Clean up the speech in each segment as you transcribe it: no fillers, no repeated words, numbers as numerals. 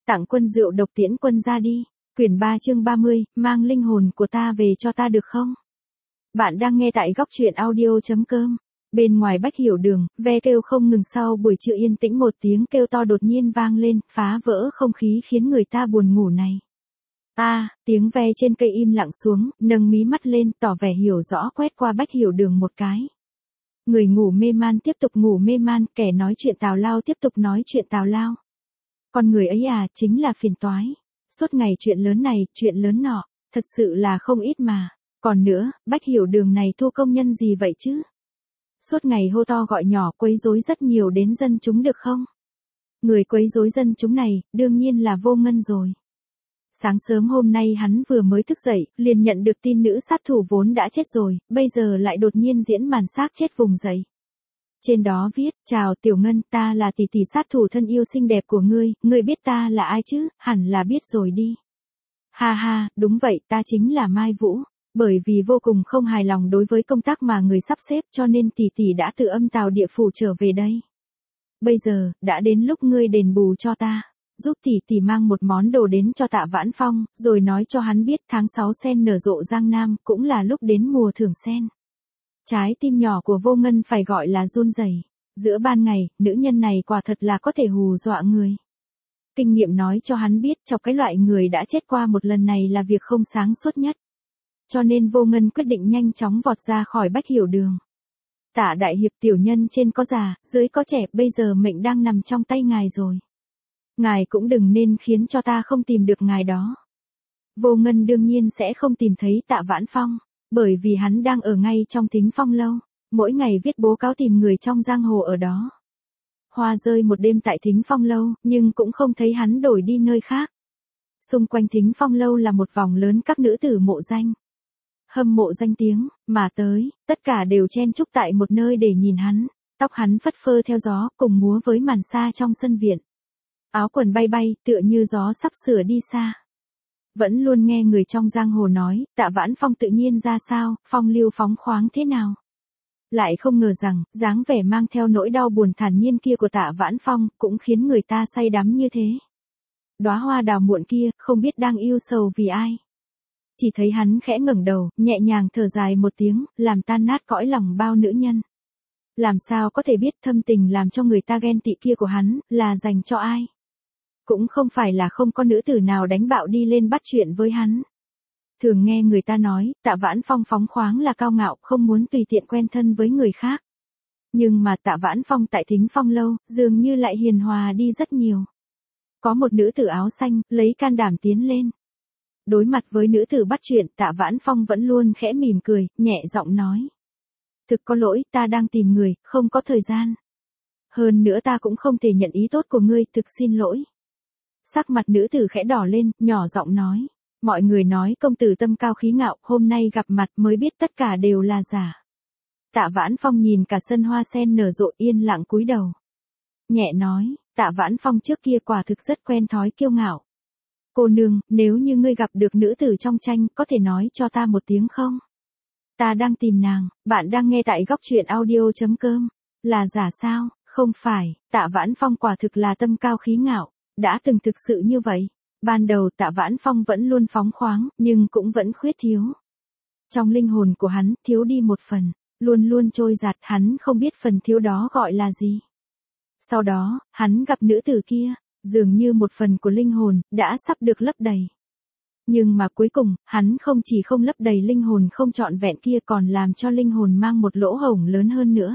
Tặng quân rượu độc tiễn quân ra đi. Quyển 3 chương 30, mang linh hồn của ta về cho ta được không? Bạn đang nghe tại góc truyện audio.com. Bên ngoài Bách Hiểu Đường, ve kêu không ngừng sau buổi trưa yên tĩnh một tiếng kêu to đột nhiên vang lên, phá vỡ không khí khiến người ta buồn ngủ này. Tiếng ve trên cây im lặng xuống, nâng mí mắt lên, tỏ vẻ hiểu rõ quét qua Bách Hiểu Đường một cái. Người ngủ mê man tiếp tục ngủ mê man, kẻ nói chuyện tào lao tiếp tục nói chuyện tào lao. Con người ấy chính là phiền toái. Suốt ngày chuyện lớn này, chuyện lớn nọ, thật sự là không ít mà. Còn nữa, Bách Hiểu Đường này thu công nhân gì vậy chứ? Suốt ngày hô to gọi nhỏ quấy rối rất nhiều đến dân chúng được không? Người quấy rối dân chúng này, đương nhiên là Vô Ngân rồi. Sáng sớm hôm nay hắn vừa mới thức dậy, liền nhận được tin nữ sát thủ vốn đã chết rồi, bây giờ lại đột nhiên diễn màn xác chết vùng dậy. Trên đó viết, chào Tiểu Ngân, ta là tỷ tỷ sát thủ thân yêu xinh đẹp của ngươi biết ta là ai chứ, hẳn là biết rồi đi. Ha ha, đúng vậy, ta chính là Mai Vũ. Bởi vì vô cùng không hài lòng đối với công tác mà người sắp xếp cho nên tỷ tỷ đã từ Âm Tào địa phủ trở về đây. Bây giờ, đã đến lúc ngươi đền bù cho ta. Giúp tỷ tỷ mang một món đồ đến cho Tạ Vãn Phong, rồi nói cho hắn biết tháng 6 sen nở rộ Giang Nam, cũng là lúc đến mùa thưởng sen. Trái tim nhỏ của Vô Ngân phải gọi là run rẩy. Giữa ban ngày, nữ nhân này quả thật là có thể hù dọa người. Kinh nghiệm nói cho hắn biết trong cái loại người đã chết qua một lần này là việc không sáng suốt nhất. Cho nên Vô Ngân quyết định nhanh chóng vọt ra khỏi Bách Hiểu Đường. Tạ đại hiệp, tiểu nhân trên có già, dưới có trẻ, bây giờ mệnh đang nằm trong tay ngài rồi. Ngài cũng đừng nên khiến cho ta không tìm được ngài đó. Vô Ngân đương nhiên sẽ không tìm thấy Tạ Vãn Phong, bởi vì hắn đang ở ngay trong Thính Phong lâu, mỗi ngày viết bố cáo tìm người trong giang hồ ở đó. Hoa rơi một đêm tại Thính Phong lâu, nhưng cũng không thấy hắn đổi đi nơi khác. Xung quanh Thính Phong lâu là một vòng lớn các nữ tử mộ danh. Hâm mộ danh tiếng, mà tới, tất cả đều chen chúc tại một nơi để nhìn hắn, tóc hắn phất phơ theo gió, cùng múa với màn sa trong sân viện. Áo quần bay bay, tựa như gió sắp sửa đi xa. Vẫn luôn nghe người trong giang hồ nói, Tạ Vãn Phong tự nhiên ra sao, phong lưu phóng khoáng thế nào. Lại không ngờ rằng, dáng vẻ mang theo nỗi đau buồn thản nhiên kia của Tạ Vãn Phong, cũng khiến người ta say đắm như thế. Đóa hoa đào muộn kia, không biết đang yêu sầu vì ai. Chỉ thấy hắn khẽ ngẩng đầu, nhẹ nhàng thở dài một tiếng, làm tan nát cõi lòng bao nữ nhân. Làm sao có thể biết thâm tình làm cho người ta ghen tị kia của hắn, là dành cho ai? Cũng không phải là không có nữ tử nào đánh bạo đi lên bắt chuyện với hắn. Thường nghe người ta nói, Tạ Vãn Phong phóng khoáng là cao ngạo, không muốn tùy tiện quen thân với người khác. Nhưng mà Tạ Vãn Phong tại Thính Phong lâu, dường như lại hiền hòa đi rất nhiều. Có một nữ tử áo xanh, lấy can đảm tiến lên. Đối mặt với nữ tử bắt chuyện, Tạ Vãn Phong vẫn luôn khẽ mỉm cười, nhẹ giọng nói. Thực có lỗi, ta đang tìm người, không có thời gian. Hơn nữa ta cũng không thể nhận ý tốt của ngươi, thực xin lỗi. Sắc mặt nữ tử khẽ đỏ lên, nhỏ giọng nói. Mọi người nói công tử tâm cao khí ngạo, hôm nay gặp mặt mới biết tất cả đều là giả. Tạ Vãn Phong nhìn cả sân hoa sen nở rộ yên lặng cúi đầu. Nhẹ nói, Tạ Vãn Phong trước kia quả thực rất quen thói kiêu ngạo. Cô nương, nếu như ngươi gặp được nữ tử trong tranh, có thể nói cho ta một tiếng không? Ta đang tìm nàng, bạn đang nghe tại góc truyện audio.com. Là giả sao? Không phải, Tạ Vãn Phong quả thực là tâm cao khí ngạo, đã từng thực sự như vậy. Ban đầu Tạ Vãn Phong vẫn luôn phóng khoáng, nhưng cũng vẫn khuyết thiếu. Trong linh hồn của hắn, thiếu đi một phần, luôn luôn trôi giạt, hắn không biết phần thiếu đó gọi là gì. Sau đó, hắn gặp nữ tử kia, dường như một phần của linh hồn, đã sắp được lấp đầy. Nhưng mà cuối cùng, hắn không chỉ không lấp đầy linh hồn không trọn vẹn kia còn làm cho linh hồn mang một lỗ hổng lớn hơn nữa.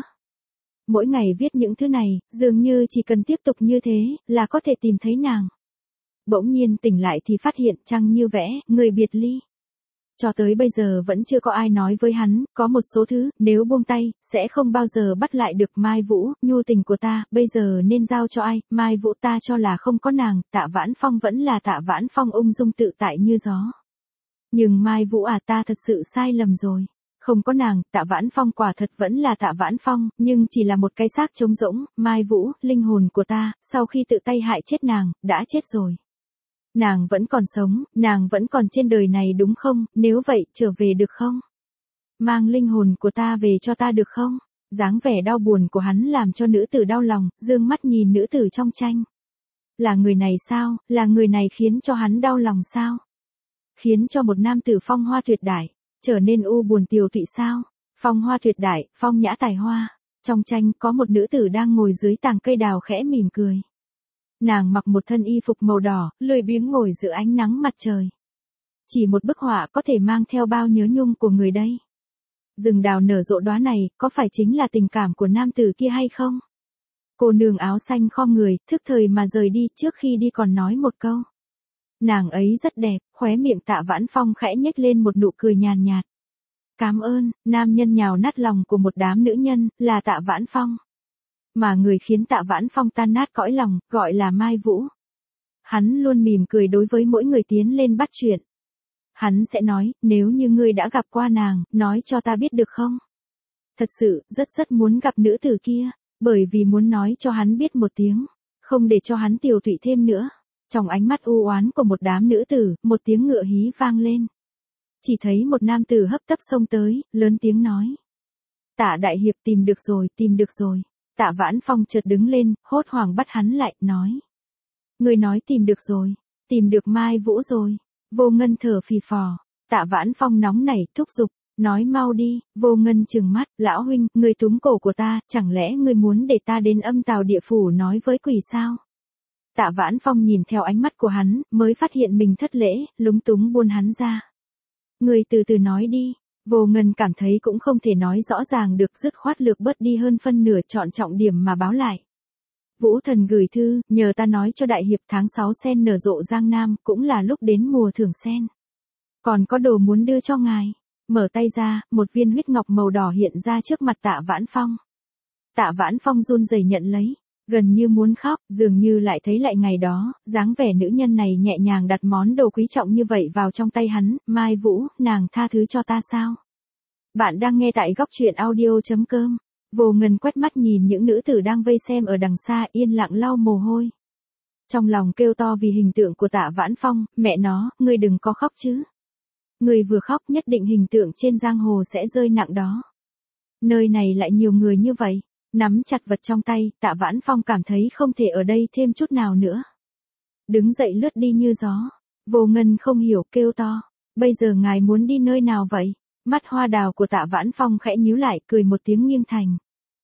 Mỗi ngày viết những thứ này, dường như chỉ cần tiếp tục như thế, là có thể tìm thấy nàng. Bỗng nhiên tỉnh lại thì phát hiện trăng như vẽ, người biệt ly. Cho tới bây giờ vẫn chưa có ai nói với hắn, có một số thứ, nếu buông tay, sẽ không bao giờ bắt lại được. Mai Vũ, nhu tình của ta, bây giờ nên giao cho ai? Mai Vũ ta cho là không có nàng, Tạ Vãn Phong vẫn là Tạ Vãn Phong ung dung tự tại như gió. Nhưng Mai Vũ ta thật sự sai lầm rồi. Không có nàng, Tạ Vãn Phong quả thật vẫn là Tạ Vãn Phong, nhưng chỉ là một cái xác trống rỗng. Mai Vũ, linh hồn của ta, sau khi tự tay hại chết nàng, đã chết rồi. Nàng vẫn còn sống, nàng vẫn còn trên đời này đúng không, nếu vậy, trở về được không? Mang linh hồn của ta về cho ta được không? Dáng vẻ đau buồn của hắn làm cho nữ tử đau lòng, dương mắt nhìn nữ tử trong tranh. Là người này sao, là người này khiến cho hắn đau lòng sao? Khiến cho một nam tử phong hoa tuyệt đại, trở nên u buồn tiều tụy sao? Phong hoa tuyệt đại, phong nhã tài hoa. Trong tranh có một nữ tử đang ngồi dưới tàng cây đào khẽ mỉm cười. Nàng mặc một thân y phục màu đỏ, lười biếng ngồi giữa ánh nắng mặt trời. Chỉ một bức họa có thể mang theo bao nhớ nhung của người đây. Rừng đào nở rộ đóa này, có phải chính là tình cảm của nam tử kia hay không? Cô nương áo xanh khom người, thức thời mà rời đi, trước khi đi còn nói một câu. Nàng ấy rất đẹp, khóe miệng Tạ Vãn Phong khẽ nhếch lên một nụ cười nhàn nhạt. Cảm ơn, nam nhân nhào nát lòng của một đám nữ nhân, là Tạ Vãn Phong. Mà người khiến Tạ Vãn Phong tan nát cõi lòng, gọi là Mai Vũ. Hắn luôn mỉm cười đối với mỗi người tiến lên bắt chuyện. Hắn sẽ nói, nếu như ngươi đã gặp qua nàng, nói cho ta biết được không? Thật sự, rất muốn gặp nữ tử kia, bởi vì muốn nói cho hắn biết một tiếng, không để cho hắn tiều tụy thêm nữa. Trong ánh mắt u oán của một đám nữ tử, một tiếng ngựa hí vang lên. Chỉ thấy một nam tử hấp tấp xông tới, lớn tiếng nói. Tạ đại hiệp tìm được rồi, tìm được rồi. Tạ Vãn Phong chợt đứng lên, hốt hoảng bắt hắn lại, nói. Người nói tìm được rồi, tìm được Mai Vũ rồi. Vô Ngân thở phì phò, Tạ Vãn Phong nóng nảy thúc giục, nói mau đi. Vô Ngân trừng mắt, lão huynh, người túm cổ của ta, chẳng lẽ người muốn để ta đến âm tào địa phủ nói với quỷ sao? Tạ Vãn Phong nhìn theo ánh mắt của hắn, mới phát hiện mình thất lễ, lúng túng buông hắn ra. Người từ từ nói đi. Vô Ngân cảm thấy cũng không thể nói rõ ràng được, dứt khoát lược bớt đi hơn phân nửa, chọn trọng điểm mà báo lại. Vũ thần gửi thư, nhờ ta nói cho đại hiệp tháng 6 sen nở rộ Giang Nam, cũng là lúc đến mùa thưởng sen. Còn có đồ muốn đưa cho ngài. Mở tay ra, một viên huyết ngọc màu đỏ hiện ra trước mặt Tạ Vãn Phong. Tạ Vãn Phong run rẩy nhận lấy, gần như muốn khóc, dường như lại thấy lại ngày đó, dáng vẻ nữ nhân này nhẹ nhàng đặt món đồ quý trọng như vậy vào trong tay hắn. Mai Vũ, nàng tha thứ cho ta sao? Bạn đang nghe tại góc truyện audio.com. Vô Ngân quét mắt nhìn những nữ tử đang vây xem ở đằng xa, yên lặng lau mồ hôi. Trong lòng kêu to vì hình tượng của Tạ Vãn Phong, mẹ nó, ngươi đừng có khóc chứ. Ngươi vừa khóc nhất định hình tượng trên giang hồ sẽ rơi nặng đó. Nơi này lại nhiều người như vậy, nắm chặt vật trong tay, Tạ Vãn Phong cảm thấy không thể ở đây thêm chút nào nữa. Đứng dậy lướt đi như gió. Vô Ngân không hiểu, kêu to. Bây giờ ngài muốn đi nơi nào vậy? Mắt hoa đào của Tạ Vãn Phong khẽ nhíu lại, cười một tiếng nghiêng thành.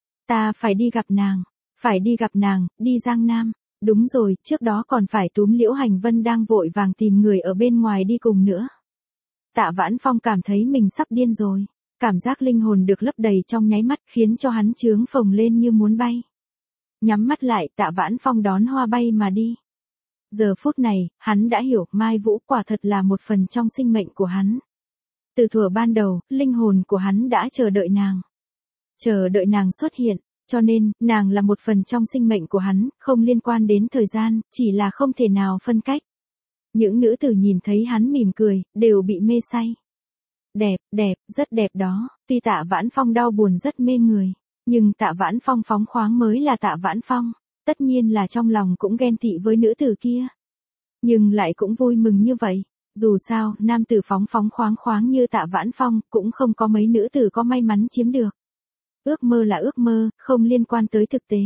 Ta phải đi gặp nàng. Phải đi gặp nàng, đi Giang Nam. Đúng rồi, trước đó còn phải túm Liễu Hành Vân đang vội vàng tìm người ở bên ngoài đi cùng nữa. Tạ Vãn Phong cảm thấy mình sắp điên rồi. Cảm giác linh hồn được lấp đầy trong nháy mắt khiến cho hắn chướng phồng lên như muốn bay. Nhắm mắt lại, Tạ Vãn Phong đón hoa bay mà đi. Giờ phút này, hắn đã hiểu Mai Vũ quả thật là một phần trong sinh mệnh của hắn. Từ thuở ban đầu, linh hồn của hắn đã chờ đợi nàng. Chờ đợi nàng xuất hiện, cho nên, nàng là một phần trong sinh mệnh của hắn, không liên quan đến thời gian, chỉ là không thể nào phân cách. Những nữ tử nhìn thấy hắn mỉm cười, đều bị mê say. Đẹp, đẹp, rất đẹp đó. Tuy Tạ Vãn Phong đau buồn rất mê người, nhưng Tạ Vãn Phong phóng khoáng mới là Tạ Vãn Phong. Tất nhiên là trong lòng cũng ghen tị với nữ tử kia. Nhưng lại cũng vui mừng như vậy. Dù sao, nam tử phóng khoáng như Tạ Vãn Phong, cũng không có mấy nữ tử có may mắn chiếm được. Ước mơ là ước mơ, không liên quan tới thực tế.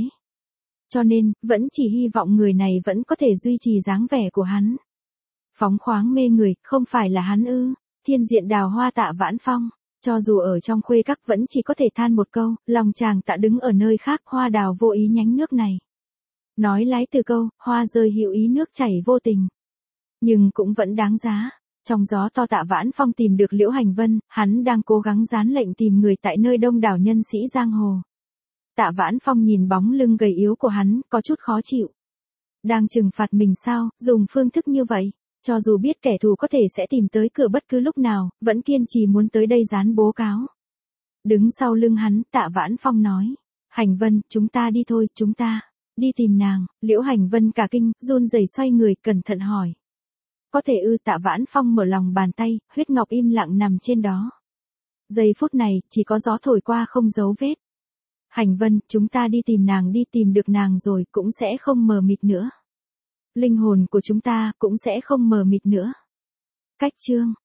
Cho nên, vẫn chỉ hy vọng người này vẫn có thể duy trì dáng vẻ của hắn. Phóng khoáng mê người, không phải là hắn ư? Thiên diện đào hoa Tạ Vãn Phong, cho dù ở trong khuê các vẫn chỉ có thể than một câu, lòng chàng Tạ đứng ở nơi khác, hoa đào vô ý nhánh nước này. Nói lái từ câu, hoa rơi hữu ý nước chảy vô tình. Nhưng cũng vẫn đáng giá. Trong gió to Tạ Vãn Phong tìm được Liễu Hành Vân, hắn đang cố gắng dán lệnh tìm người tại nơi đông đảo nhân sĩ giang hồ. Tạ Vãn Phong nhìn bóng lưng gầy yếu của hắn, có chút khó chịu. Đang trừng phạt mình sao, dùng phương thức như vậy, cho dù biết kẻ thù có thể sẽ tìm tới cửa bất cứ lúc nào, vẫn kiên trì muốn tới đây dán bố cáo. Đứng sau lưng hắn, Tạ Vãn Phong nói, Hành Vân, chúng ta đi thôi, chúng ta đi tìm nàng. Liễu Hành Vân cả kinh, run rẩy xoay người, cẩn thận hỏi. Có thể ư? Tạ Vãn Phong mở lòng bàn tay, huyết ngọc im lặng nằm trên đó. Giây phút này, chỉ có gió thổi qua không dấu vết. Hành Vân, chúng ta đi tìm nàng đi, tìm được nàng rồi, cũng sẽ không mờ mịt nữa. Linh hồn của chúng ta, cũng sẽ không mờ mịt nữa. Cách chương